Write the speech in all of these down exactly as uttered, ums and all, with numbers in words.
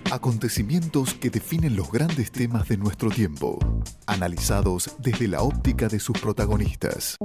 Acontecimientos que definen los grandes temas de nuestro tiempo, analizados desde la óptica de sus protagonistas.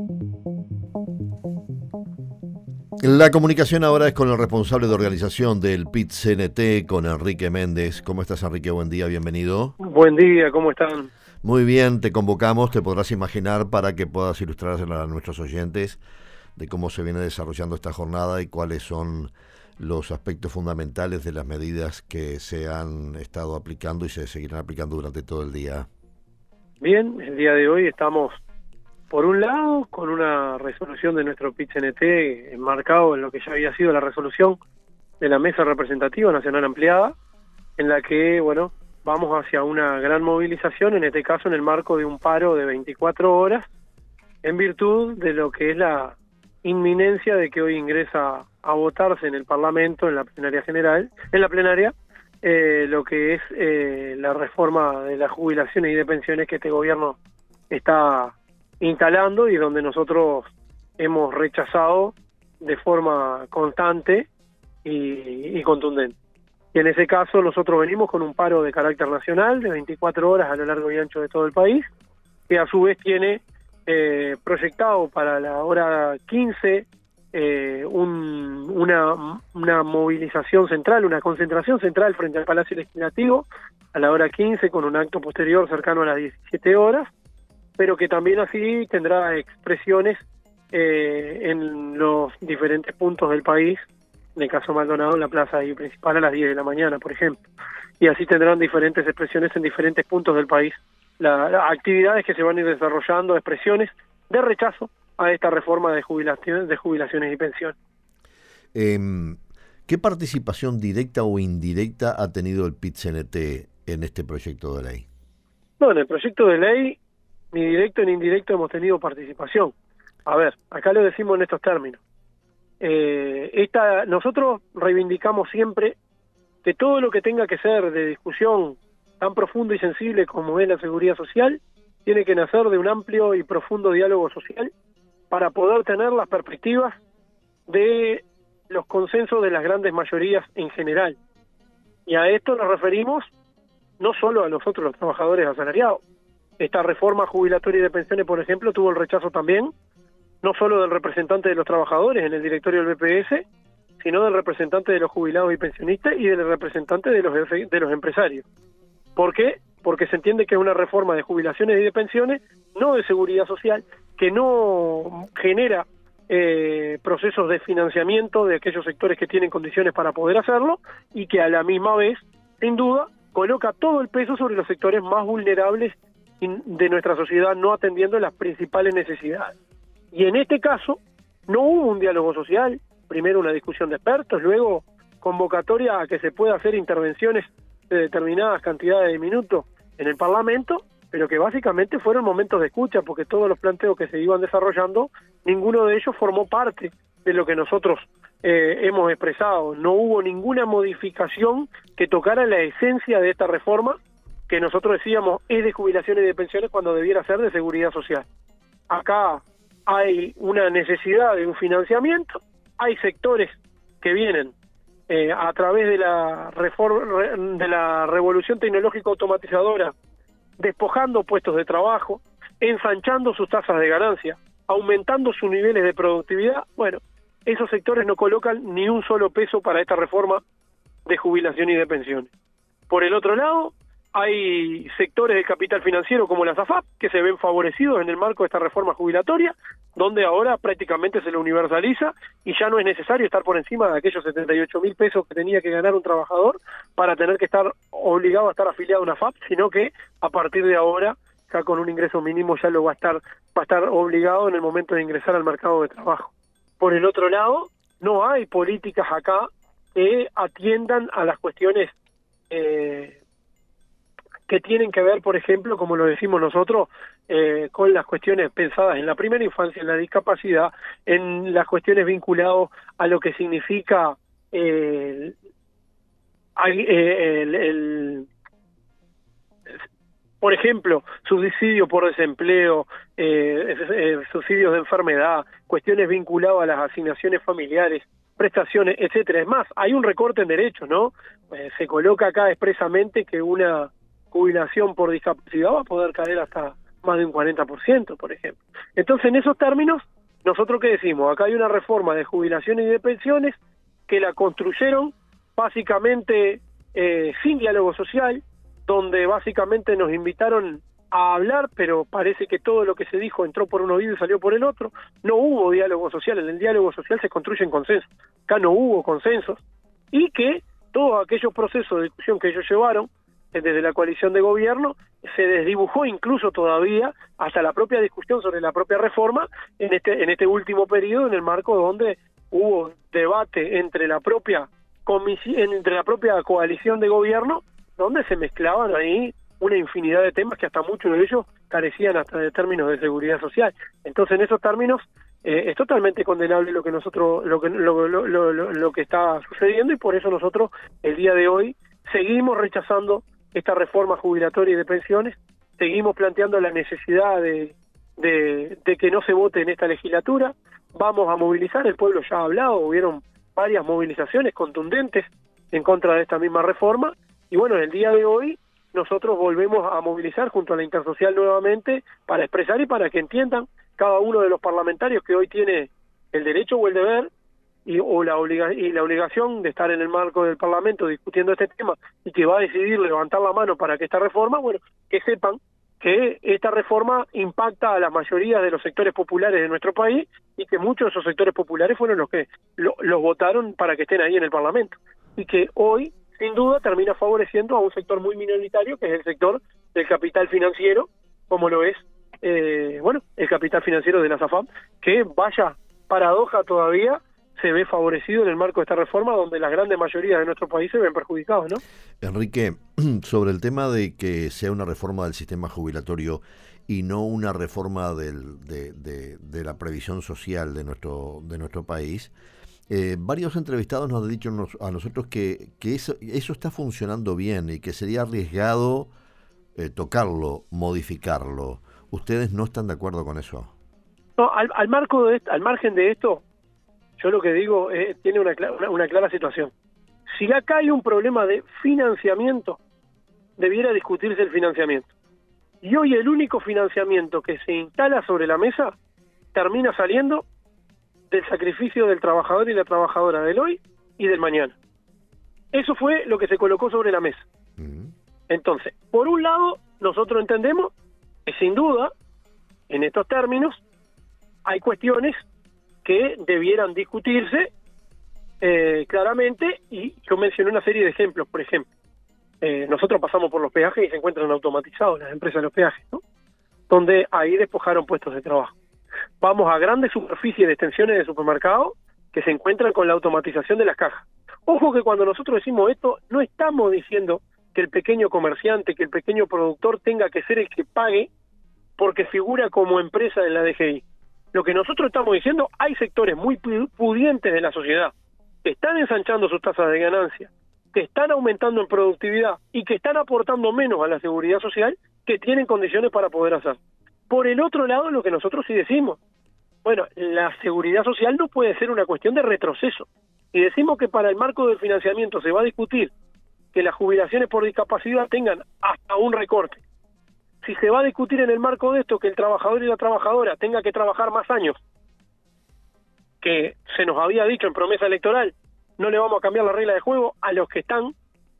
La comunicación ahora es con el responsable de organización del P I T C N T, con Enrique Méndez. ¿Cómo estás, Enrique? Buen día, bienvenido. Buen día, ¿cómo están? Muy bien, te convocamos, te podrás imaginar, para que puedas ilustrar a nuestros oyentes de cómo se viene desarrollando esta jornada y cuáles son los aspectos fundamentales de las medidas que se han estado aplicando y se seguirán aplicando durante todo el día. Bien, el día de hoy estamos, por un lado, con una resolución de nuestro P I T C N T enmarcado en lo que ya había sido la resolución de la Mesa Representativa Nacional Ampliada, en la que, bueno, vamos hacia una gran movilización, en este caso en el marco de un paro de veinticuatro horas, en virtud de lo que es la inminencia de que hoy ingresa a votarse en el Parlamento, en la plenaria general, en la plenaria, eh, lo que es eh, la reforma de las jubilaciones y de pensiones que este gobierno está instalando y donde nosotros hemos rechazado de forma constante y, y contundente. Y en ese caso nosotros venimos con un paro de carácter nacional de veinticuatro horas a lo largo y ancho de todo el país, que a su vez tiene eh, proyectado para la hora quince eh, un, una, una movilización central, una concentración central frente al Palacio Legislativo a la hora quince, con un acto posterior cercano a las diecisiete horas, pero que también así tendrá expresiones eh, en los diferentes puntos del país, en el caso Maldonado, en la plaza ahí principal a las diez de la mañana, por ejemplo. Y así tendrán diferentes expresiones en diferentes puntos del país. Las la actividades que se van a ir desarrollando, expresiones de rechazo a esta reforma de jubilaciones, de jubilaciones y pensiones. Eh, ¿Qué participación directa o indirecta ha tenido el P I T C N T en este proyecto de ley? No, en el proyecto de ley, ni directo ni indirecto hemos tenido participación. A ver, acá lo decimos en estos términos. Eh, esta, nosotros reivindicamos siempre que todo lo que tenga que ser de discusión tan profundo y sensible como es la seguridad social, tiene que nacer de un amplio y profundo diálogo social para poder tener las perspectivas de los consensos de las grandes mayorías en general. Y a esto nos referimos no solo a nosotros los trabajadores asalariados. Esta reforma jubilatoria y de pensiones, por ejemplo, tuvo el rechazo también no solo del representante de los trabajadores en el directorio del B P S, sino del representante de los jubilados y pensionistas y del representante de los de los empresarios. ¿Por qué? Porque se entiende que es una reforma de jubilaciones y de pensiones, no de seguridad social, que no genera eh, procesos de financiamiento de aquellos sectores que tienen condiciones para poder hacerlo, y que a la misma vez, sin duda, coloca todo el peso sobre los sectores más vulnerables de nuestra sociedad, no atendiendo las principales necesidades. Y en este caso, no hubo un diálogo social, primero una discusión de expertos, luego convocatoria a que se pueda hacer intervenciones de determinadas cantidades de minutos en el Parlamento, pero que básicamente fueron momentos de escucha, porque todos los planteos que se iban desarrollando, ninguno de ellos formó parte de lo que nosotros eh, hemos expresado. No hubo ninguna modificación que tocara la esencia de esta reforma, que nosotros decíamos es de jubilaciones y de pensiones cuando debiera ser de seguridad social. Acá hay una necesidad de un financiamiento, hay sectores que vienen eh, a través de la reforma, de la revolución tecnológica automatizadora, despojando puestos de trabajo, ensanchando sus tasas de ganancia, aumentando sus niveles de productividad. Bueno, esos sectores no colocan ni un solo peso para esta reforma de jubilación y de pensiones. Por el otro lado, hay sectores del capital financiero como las A F A P que se ven favorecidos en el marco de esta reforma jubilatoria, donde ahora prácticamente se lo universaliza y ya no es necesario estar por encima de aquellos setenta y ocho mil pesos que tenía que ganar un trabajador para tener que estar obligado a estar afiliado a una A F A P, sino que a partir de ahora, ya con un ingreso mínimo, ya lo va a estar, va a estar obligado en el momento de ingresar al mercado de trabajo. Por el otro lado, no hay políticas acá que atiendan a las cuestiones eh, que tienen que ver, por ejemplo, como lo decimos nosotros, eh, con las cuestiones pensadas en la primera infancia, en la discapacidad, en las cuestiones vinculadas a lo que significa eh, el, el, el, por ejemplo, subsidio por desempleo, eh, eh, subsidios de enfermedad, cuestiones vinculadas a las asignaciones familiares, prestaciones, etcétera. Es más, hay un recorte en derechos, ¿no? Eh, se coloca acá expresamente que una jubilación por discapacidad va a poder caer hasta más de un cuarenta por ciento, por ejemplo. Entonces, en esos términos, ¿nosotros qué decimos? Acá hay una reforma de jubilaciones y de pensiones que la construyeron básicamente eh, sin diálogo social, donde básicamente nos invitaron a hablar, pero parece que todo lo que se dijo entró por un oído y salió por el otro. No hubo diálogo social, en el diálogo social se construye en consenso. Acá no hubo consensos, y que todos aquellos procesos de discusión que ellos llevaron desde la coalición de gobierno se desdibujó incluso todavía hasta la propia discusión sobre la propia reforma en este en este último periodo, en el marco donde hubo debate entre la propia comisión, entre la propia coalición de gobierno, donde se mezclaban ahí una infinidad de temas que hasta muchos de ellos carecían hasta de términos de seguridad social. Entonces, en esos términos eh, es totalmente condenable lo que nosotros lo que lo, lo, lo, lo, lo que está sucediendo, y por eso nosotros el día de hoy seguimos rechazando esta reforma jubilatoria y de pensiones, seguimos planteando la necesidad de, de, de que no se vote en esta legislatura. Vamos a movilizar, el pueblo ya ha hablado, hubieron varias movilizaciones contundentes en contra de esta misma reforma, y bueno, el día de hoy nosotros volvemos a movilizar junto a la Intersocial nuevamente para expresar y para que entiendan cada uno de los parlamentarios que hoy tiene el derecho o el deber y o la obliga y la obligación de estar en el marco del Parlamento discutiendo este tema, y que va a decidir levantar la mano para que esta reforma, bueno, que sepan que esta reforma impacta a la mayoría de los sectores populares de nuestro país, y que muchos de esos sectores populares fueron los que lo, los votaron para que estén ahí en el Parlamento, y que hoy sin duda termina favoreciendo a un sector muy minoritario, que es el sector del capital financiero, como lo es eh, bueno el capital financiero de la SAFAM, que vaya paradoja todavía se ve favorecido en el marco de esta reforma, donde la grande mayoría de nuestro país se ven perjudicados, ¿no? Enrique, sobre el tema de que sea una reforma del sistema jubilatorio y no una reforma del, de, de, de la previsión social de nuestro de nuestro país, eh, varios entrevistados nos han dicho nos, a nosotros que, que eso, eso está funcionando bien y que sería arriesgado eh, tocarlo, modificarlo. ¿Ustedes no están de acuerdo con eso? No, al, al, marco de, al margen de esto, yo lo que digo es, tiene una, una, una clara situación. Si acá hay un problema de financiamiento, debiera discutirse el financiamiento. Y hoy el único financiamiento que se instala sobre la mesa termina saliendo del sacrificio del trabajador y la trabajadora del hoy y del mañana. Eso fue lo que se colocó sobre la mesa. Uh-huh. Entonces, por un lado, nosotros entendemos que sin duda, en estos términos, hay cuestiones que debieran discutirse eh, claramente, y yo mencioné una serie de ejemplos. Por ejemplo, eh, nosotros pasamos por los peajes y se encuentran automatizados las empresas de los peajes, ¿no? Donde ahí despojaron puestos de trabajo. Vamos a grandes superficies de extensiones de supermercados que se encuentran con la automatización de las cajas. Ojo que cuando nosotros decimos esto, no estamos diciendo que el pequeño comerciante, que el pequeño productor tenga que ser el que pague porque figura como empresa en la D G I. Lo que nosotros estamos diciendo, hay sectores muy pudientes de la sociedad que están ensanchando sus tasas de ganancia, que están aumentando en productividad y que están aportando menos a la seguridad social, que tienen condiciones para poder hacer. Por el otro lado, lo que nosotros sí decimos, bueno, la seguridad social no puede ser una cuestión de retroceso. Y decimos que para el marco del financiamiento se va a discutir que las jubilaciones por discapacidad tengan hasta un recorte. Si se va a discutir en el marco de esto que el trabajador y la trabajadora tenga que trabajar más años, que se nos había dicho en promesa electoral, no le vamos a cambiar la regla de juego a los que están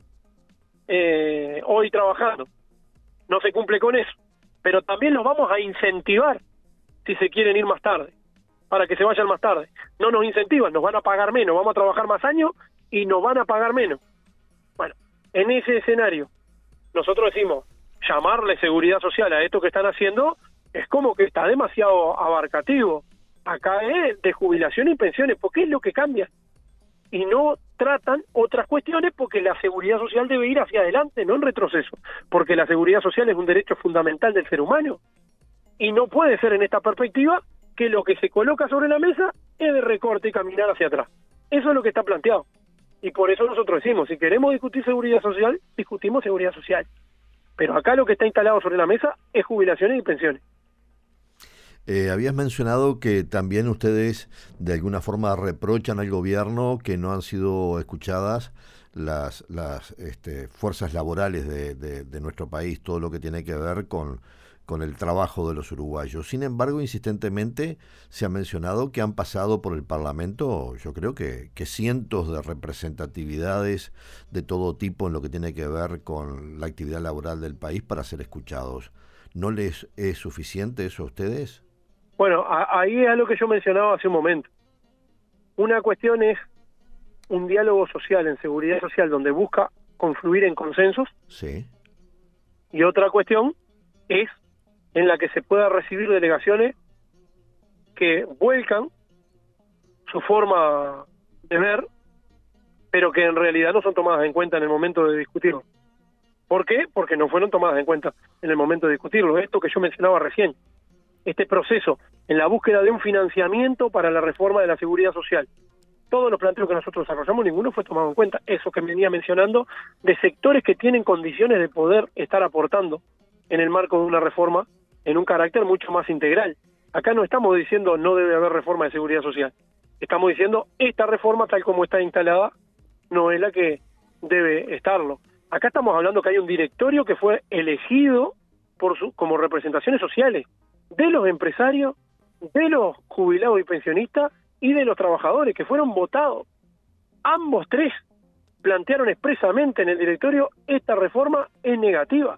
eh, hoy trabajando. No se cumple con eso. Pero también los vamos a incentivar si se quieren ir más tarde, para que se vayan más tarde. No nos incentivan, nos van a pagar menos, vamos a trabajar más años y nos van a pagar menos. Bueno, en ese escenario, nosotros decimos, llamarle seguridad social a esto que están haciendo es como que está demasiado abarcativo. Acá es de jubilación y pensiones, porque es lo que cambia. Y no tratan otras cuestiones, porque la seguridad social debe ir hacia adelante, no en retroceso, porque la seguridad social es un derecho fundamental del ser humano. Y no puede ser en esta perspectiva que lo que se coloca sobre la mesa es de recorte y caminar hacia atrás. Eso es lo que está planteado. Y por eso nosotros decimos, si queremos discutir seguridad social, discutimos seguridad social. Pero acá lo que está instalado sobre la mesa es jubilaciones y pensiones. Eh, habías mencionado que también ustedes de alguna forma reprochan al gobierno que no han sido escuchadas las, las este, fuerzas laborales de, de, de nuestro país, todo lo que tiene que ver con, con el trabajo de los uruguayos. Sin embargo, insistentemente se ha mencionado que han pasado por el Parlamento, yo creo que, que cientos de representatividades de todo tipo en lo que tiene que ver con la actividad laboral del país para ser escuchados. ¿No les es suficiente eso a ustedes? Bueno, a, ahí es lo que yo mencionaba hace un momento. Una cuestión es un diálogo social en seguridad social donde busca confluir en consensos. Sí. Y otra cuestión es en la que se pueda recibir delegaciones que vuelcan su forma de ver, pero que en realidad no son tomadas en cuenta en el momento de discutirlo. ¿Por qué? Porque no fueron tomadas en cuenta en el momento de discutirlo. Esto que yo mencionaba recién, este proceso en la búsqueda de un financiamiento para la reforma de la seguridad social. Todos los planteos que nosotros desarrollamos, ninguno fue tomado en cuenta. Eso que venía mencionando, de sectores que tienen condiciones de poder estar aportando en el marco de una reforma en un carácter mucho más integral. Acá no estamos diciendo no debe haber reforma de seguridad social. Estamos diciendo esta reforma tal como está instalada no es la que debe estarlo. Acá estamos hablando que hay un directorio que fue elegido por su, como representaciones sociales de los empresarios, de los jubilados y pensionistas y de los trabajadores que fueron votados. Ambos tres plantearon expresamente en el directorio esta reforma es negativa.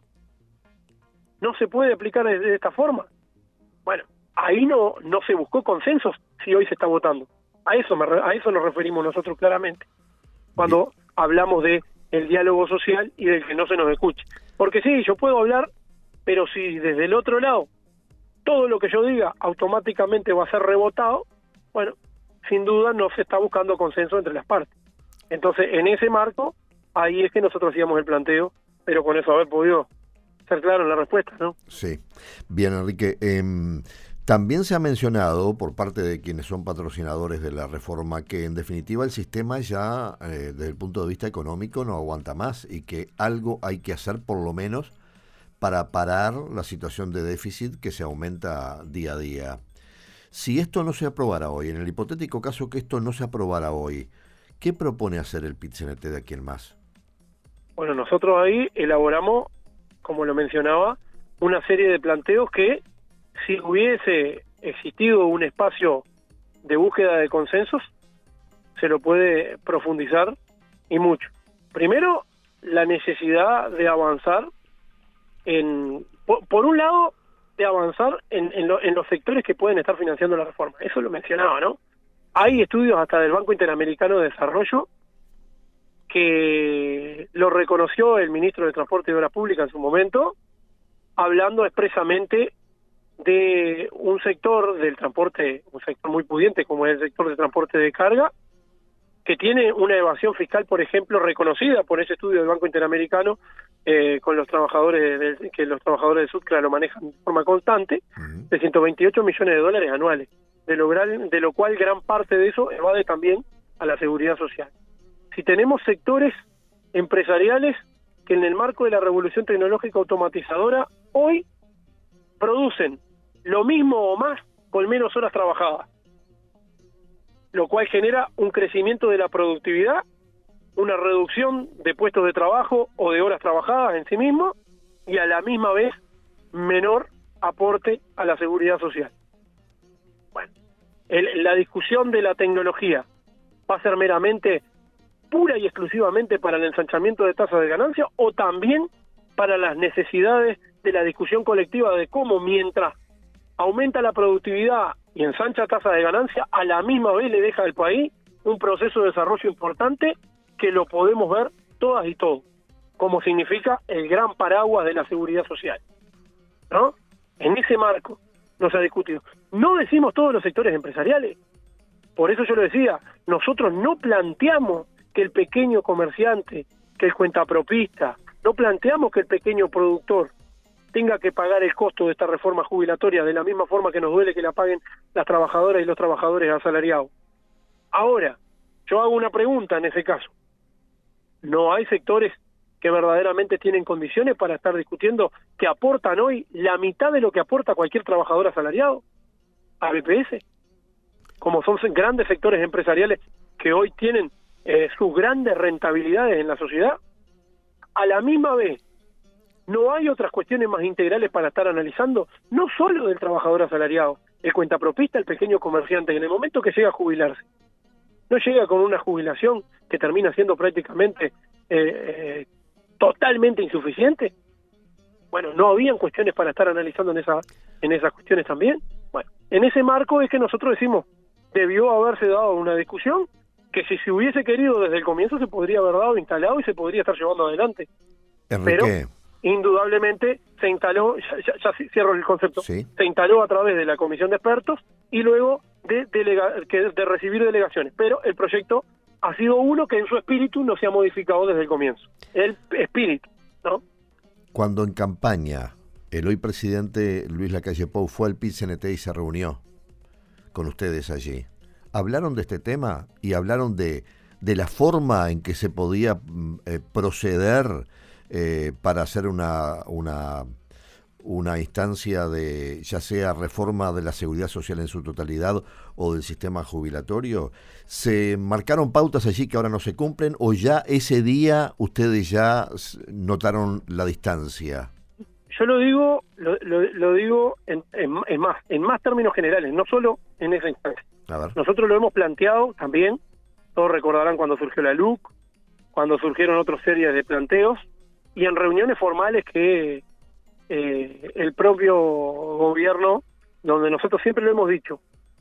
No se puede aplicar de esta forma. Bueno, ahí no no se buscó consensos si hoy se está votando. A eso me, a eso nos referimos nosotros claramente cuando sí. hablamos de el diálogo social y del que no se nos escuche. Porque sí, yo puedo hablar, pero si desde el otro lado todo lo que yo diga automáticamente va a ser rebotado, bueno, sin duda no se está buscando consenso entre las partes. Entonces, en ese marco, ahí es que nosotros hacíamos el planteo, pero con eso haber podido ser claro en la respuesta, ¿no? Sí. Bien, Enrique. Eh, también se ha mencionado por parte de quienes son patrocinadores de la reforma que en definitiva el sistema ya eh, desde el punto de vista económico no aguanta más y que algo hay que hacer por lo menos para parar la situación de déficit que se aumenta día a día. Si esto no se aprobara hoy, en el hipotético caso que esto no se aprobara hoy, ¿qué propone hacer el P I T C N T de aquí en más? Bueno, nosotros ahí elaboramos, como lo mencionaba, una serie de planteos que si hubiese existido un espacio de búsqueda de consensos, se lo puede profundizar y mucho. Primero, la necesidad de avanzar en, por, por un lado, de avanzar en, en, lo, en los sectores que pueden estar financiando la reforma. Eso lo mencionaba, ¿no? Hay estudios hasta del Banco Interamericano de Desarrollo que lo reconoció el ministro de Transporte y Obras Públicas en su momento, hablando expresamente de un sector del transporte, un sector muy pudiente como es el sector de transporte de carga, que tiene una evasión fiscal, por ejemplo, reconocida por ese estudio del Banco Interamericano, eh, con los trabajadores del, que los trabajadores de SUTCRA lo manejan de forma constante, uh-huh. de ciento veintiocho millones de dólares anuales, de lo, de lo cual gran parte de eso evade también a la seguridad social. Si tenemos sectores empresariales que en el marco de la revolución tecnológica automatizadora hoy producen lo mismo o más con menos horas trabajadas, lo cual genera un crecimiento de la productividad, una reducción de puestos de trabajo o de horas trabajadas en sí mismo y a la misma vez menor aporte a la seguridad social. Bueno, el, la discusión de la tecnología va a ser meramente pura y exclusivamente para el ensanchamiento de tasas de ganancia o también para las necesidades de la discusión colectiva de cómo mientras aumenta la productividad y ensancha tasas de ganancia, a la misma vez le deja al país un proceso de desarrollo importante que lo podemos ver todas y todos, como significa el gran paraguas de la seguridad social, ¿no? En ese marco no se ha discutido. No decimos todos los sectores empresariales, por eso yo lo decía, nosotros no planteamos que el pequeño comerciante, que el cuentapropista, no planteamos que el pequeño productor tenga que pagar el costo de esta reforma jubilatoria de la misma forma que nos duele que la paguen las trabajadoras y los trabajadores asalariados. Ahora, yo hago una pregunta en ese caso. ¿No hay sectores que verdaderamente tienen condiciones para estar discutiendo que aportan hoy la mitad de lo que aporta cualquier trabajador asalariado? a B P S, como son grandes sectores empresariales que hoy tienen eh, sus grandes rentabilidades en la sociedad. A la misma vez, no hay otras cuestiones más integrales para estar analizando, no solo del trabajador asalariado, el cuentapropista, el pequeño comerciante, que en el momento que llega a jubilarse, no llega con una jubilación que termina siendo prácticamente eh, eh, totalmente insuficiente. Bueno, no habían cuestiones para estar analizando en esa, en esas cuestiones también. Bueno, en ese marco es que nosotros decimos, debió haberse dado una discusión que si se hubiese querido desde el comienzo se podría haber dado instalado y se podría estar llevando adelante. Enrique. Pero indudablemente se instaló, ya, ya, ya cierro el concepto, ¿Sí? se instaló a través de la comisión de expertos y luego de, delega, que, de recibir delegaciones. Pero el proyecto ha sido uno que en su espíritu no se ha modificado desde el comienzo. El espíritu, ¿no? Cuando en campaña el hoy presidente Luis Lacalle Pou fue al P I T C N T y se reunió con ustedes allí, ¿hablaron de este tema y hablaron de, de la forma en que se podía eh, proceder eh, para hacer una, una, una instancia de ya sea reforma de la seguridad social en su totalidad o del sistema jubilatorio? ¿Se marcaron pautas allí que ahora no se cumplen o ya ese día ustedes ya notaron la distancia? Yo lo digo, lo, lo, lo digo en, en, en más, en más términos generales, no solo en esa instancia. A ver. Nosotros lo hemos planteado también, todos recordarán cuando surgió la L U C, cuando surgieron otras series de planteos, y en reuniones formales que eh, el propio gobierno, donde nosotros siempre lo hemos dicho,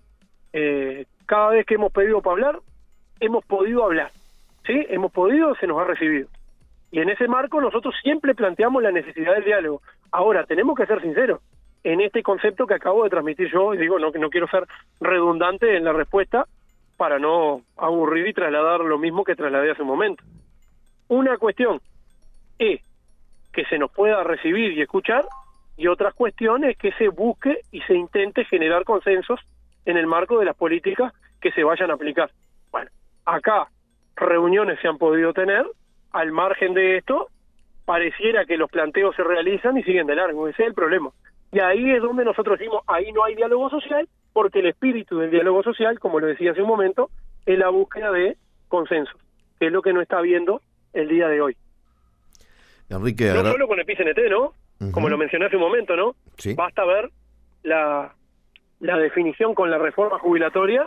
eh, cada vez que hemos pedido para hablar, hemos podido hablar, ¿sí? Hemos podido, se nos ha recibido. Y en ese marco nosotros siempre planteamos la necesidad del diálogo. Ahora, tenemos que ser sinceros en este concepto que acabo de transmitir yo, y digo, no, no quiero ser redundante en la respuesta para no aburrir y trasladar lo mismo que trasladé hace un momento. Una cuestión es que se nos pueda recibir y escuchar, y otra cuestión es que se busque y se intente generar consensos en el marco de las políticas que se vayan a aplicar. Bueno, acá reuniones se han podido tener. Al margen de esto, pareciera que los planteos se realizan y siguen de largo. Ese es el problema. Y ahí es donde nosotros decimos, ahí no hay diálogo social, porque el espíritu del diálogo social, como lo decía hace un momento, es la búsqueda de consensos, que es lo que no está habiendo el día de hoy. Enrique, no agra- solo con el P I C N T, ¿no? Uh-huh. Como lo mencioné hace un momento, ¿no? Sí. Basta ver la, la definición con la reforma jubilatoria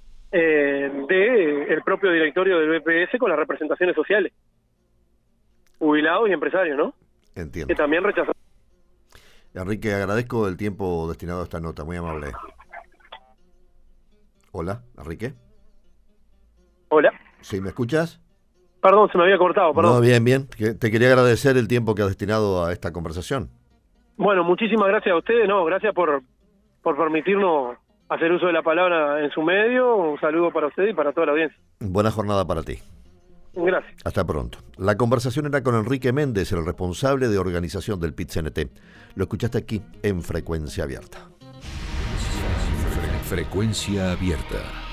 eh, de el propio directorio del B P S con las representaciones sociales. Jubilados y empresarios, ¿no? Entiendo. Que también rechazaron. Enrique, agradezco el tiempo destinado a esta nota, muy amable. Hola, Enrique. Hola. ¿Sí, me escuchas? Perdón, se me había cortado, perdón. No, bien, bien. Te quería agradecer el tiempo que has destinado a esta conversación. Bueno, muchísimas gracias a ustedes, no, gracias por, por permitirnos hacer uso de la palabra en su medio. Un saludo para ustedes y para toda la audiencia. Buena jornada para ti. Gracias. Hasta pronto. La conversación era con Enrique Méndez, el responsable de organización del P I T C N T. Lo escuchaste aquí en Frecuencia Abierta. Frecuencia Abierta.